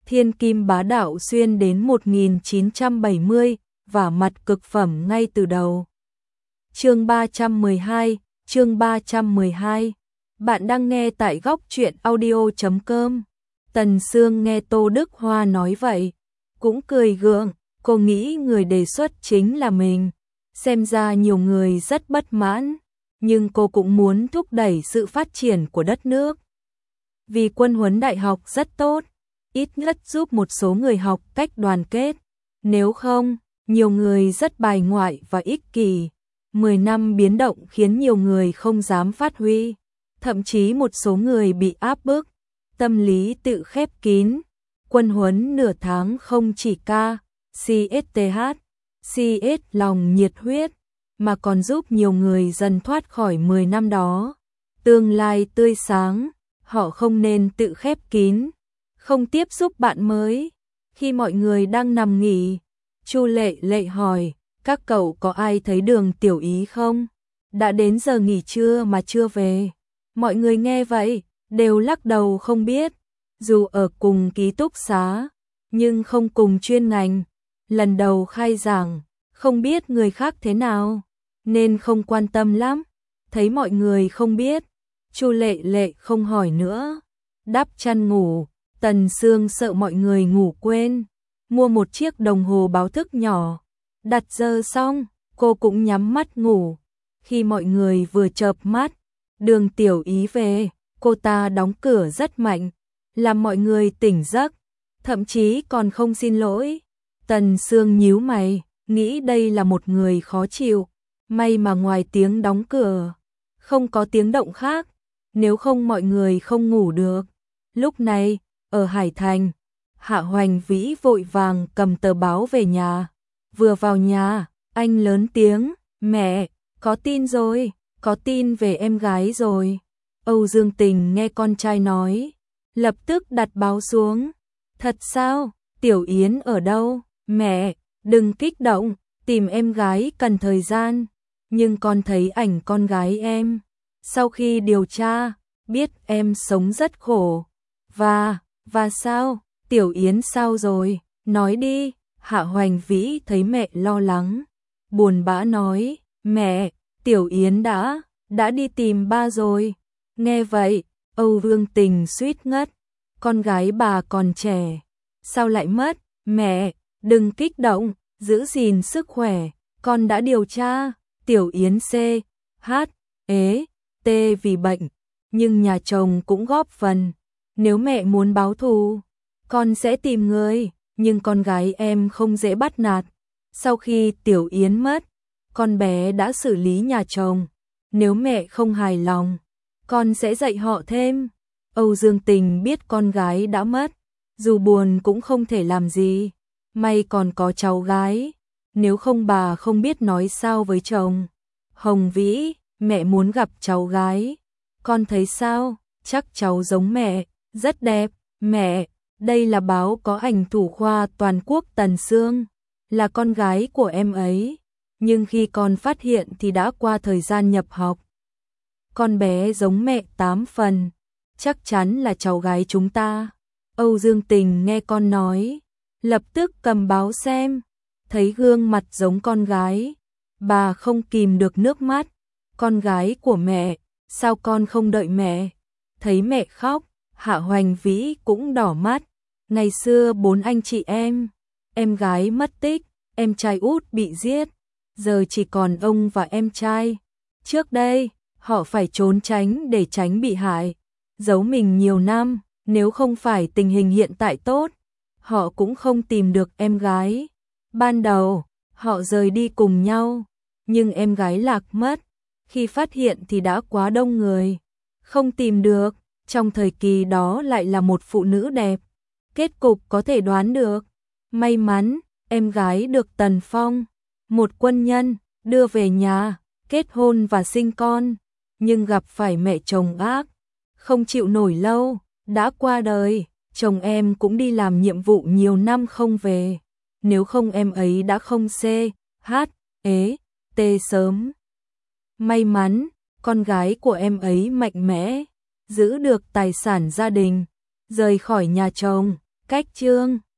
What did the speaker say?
thiên kim bá đạo xuyên đến 1970, vả mặt cực phẩm ngay từ đầu. Chương 312, chương 312. Bạn đang nghe tại góc truyện audio.com. Tần Sương nghe Tô Đức Hoa nói vậy, cũng cười gượng, cô nghĩ người đề xuất chính là mình. Xem ra nhiều người rất bất mãn, nhưng cô cũng muốn thúc đẩy sự phát triển của đất nước. Vì quân huấn đại học rất tốt, ít nhất giúp một số người học cách đoàn kết. Nếu không, nhiều người rất bài ngoại và ích kỷ. 10 năm biến động khiến nhiều người không dám phát huy, thậm chí một số người bị áp bức, tâm lý tự khép kín. Quân huấn nửa tháng không chỉ CSTH, CS lòng nhiệt huyết, mà còn giúp nhiều người dần thoát khỏi 10 năm đó. Tương lai tươi sáng, họ không nên tự khép kín, không tiếp xúc bạn mới. Khi mọi người đang nằm nghỉ, Chu Lệ Lệ hỏi, các cậu có ai thấy Đường Tiểu Ý không? Đã đến giờ nghỉ trưa mà chưa về. Mọi người nghe vậy, đều lắc đầu không biết. Dù ở cùng ký túc xá, nhưng không cùng chuyên ngành. Lần đầu khai giảng, không biết người khác thế nào, nên không quan tâm lắm. Thấy mọi người không biết, Chu Lệ Lệ không hỏi nữa. Đắp chăn ngủ, Tần Sương sợ mọi người ngủ quên, mua một chiếc đồng hồ báo thức nhỏ. Đặt giờ xong, cô cũng nhắm mắt ngủ. Khi mọi người vừa chợp mắt, Đường Tiểu Ý về, cô ta đóng cửa rất mạnh, làm mọi người tỉnh giấc, thậm chí còn không xin lỗi. Tần Sương nhíu mày, nghĩ đây là một người khó chịu. May mà ngoài tiếng đóng cửa, không có tiếng động khác, nếu không mọi người không ngủ được. Lúc này, ở Hải Thành, Hạ Hoành Vĩ vội vàng cầm tờ báo về nhà. Vừa vào nhà, anh lớn tiếng, mẹ, có tin rồi, có tin về em gái rồi. Âu Dương Tình nghe con trai nói, lập tức đặt báo xuống. Thật sao? Tiểu Yến ở đâu? Mẹ, đừng kích động, tìm em gái cần thời gian. Nhưng con thấy ảnh con gái em. Sau khi điều tra, biết em sống rất khổ. Và sao? Tiểu Yến sao rồi? Nói đi. Hạ Hoành Vĩ thấy mẹ lo lắng, buồn bã nói, mẹ, Tiểu Yến đã đi tìm ba rồi. Nghe vậy, Âu Dương Tình suýt ngất, con gái bà còn trẻ, sao lại mất? Mẹ, đừng kích động, giữ gìn sức khỏe, con đã điều tra, Tiểu Yến T vì bệnh, nhưng nhà chồng cũng góp phần, nếu mẹ muốn báo thù, con sẽ tìm người. Nhưng con gái em không dễ bắt nạt. Sau khi Tiểu Yến mất, con bé đã xử lý nhà chồng. Nếu mẹ không hài lòng, con sẽ dạy họ thêm. Âu Dương Tình biết con gái đã mất, dù buồn cũng không thể làm gì. May còn có cháu gái, nếu không bà không biết nói sao với chồng. Hồng Vĩ, mẹ muốn gặp cháu gái. Con thấy sao? Chắc cháu giống mẹ, rất đẹp. Mẹ, đây là báo có ảnh thủ khoa toàn quốc Tần Sương, là con gái của em ấy, nhưng khi con phát hiện thì đã qua thời gian nhập học. Con bé giống mẹ 8 phần, chắc chắn là cháu gái chúng ta. Âu Dương Tình nghe con nói, lập tức cầm báo xem, thấy gương mặt giống con gái, bà không kìm được nước mắt. Con gái của mẹ, sao con không đợi mẹ? Thấy mẹ khóc, Hạ Hoành Vĩ cũng đỏ mắt. Ngày xưa 4 anh chị em gái mất tích, em trai út bị giết, giờ chỉ còn ông và em trai. Trước đây, họ phải trốn tránh để tránh bị hại, giấu mình nhiều năm, nếu không phải tình hình hiện tại tốt, họ cũng không tìm được em gái. Ban đầu, họ rời đi cùng nhau, nhưng em gái lạc mất, khi phát hiện thì đã quá đông người, không tìm được. Trong thời kỳ đó lại là một phụ nữ đẹp, kết cục có thể đoán được. May mắn, em gái được Tần Phong, một quân nhân, đưa về nhà, kết hôn và sinh con, nhưng gặp phải mẹ chồng ác, không chịu nổi lâu, đã qua đời. Chồng em cũng đi làm nhiệm vụ nhiều năm không về, nếu không em ấy đã không T sớm. May mắn, con gái của em ấy mạnh mẽ, giữ được tài sản gia đình, rời khỏi nhà chồng, Cách chương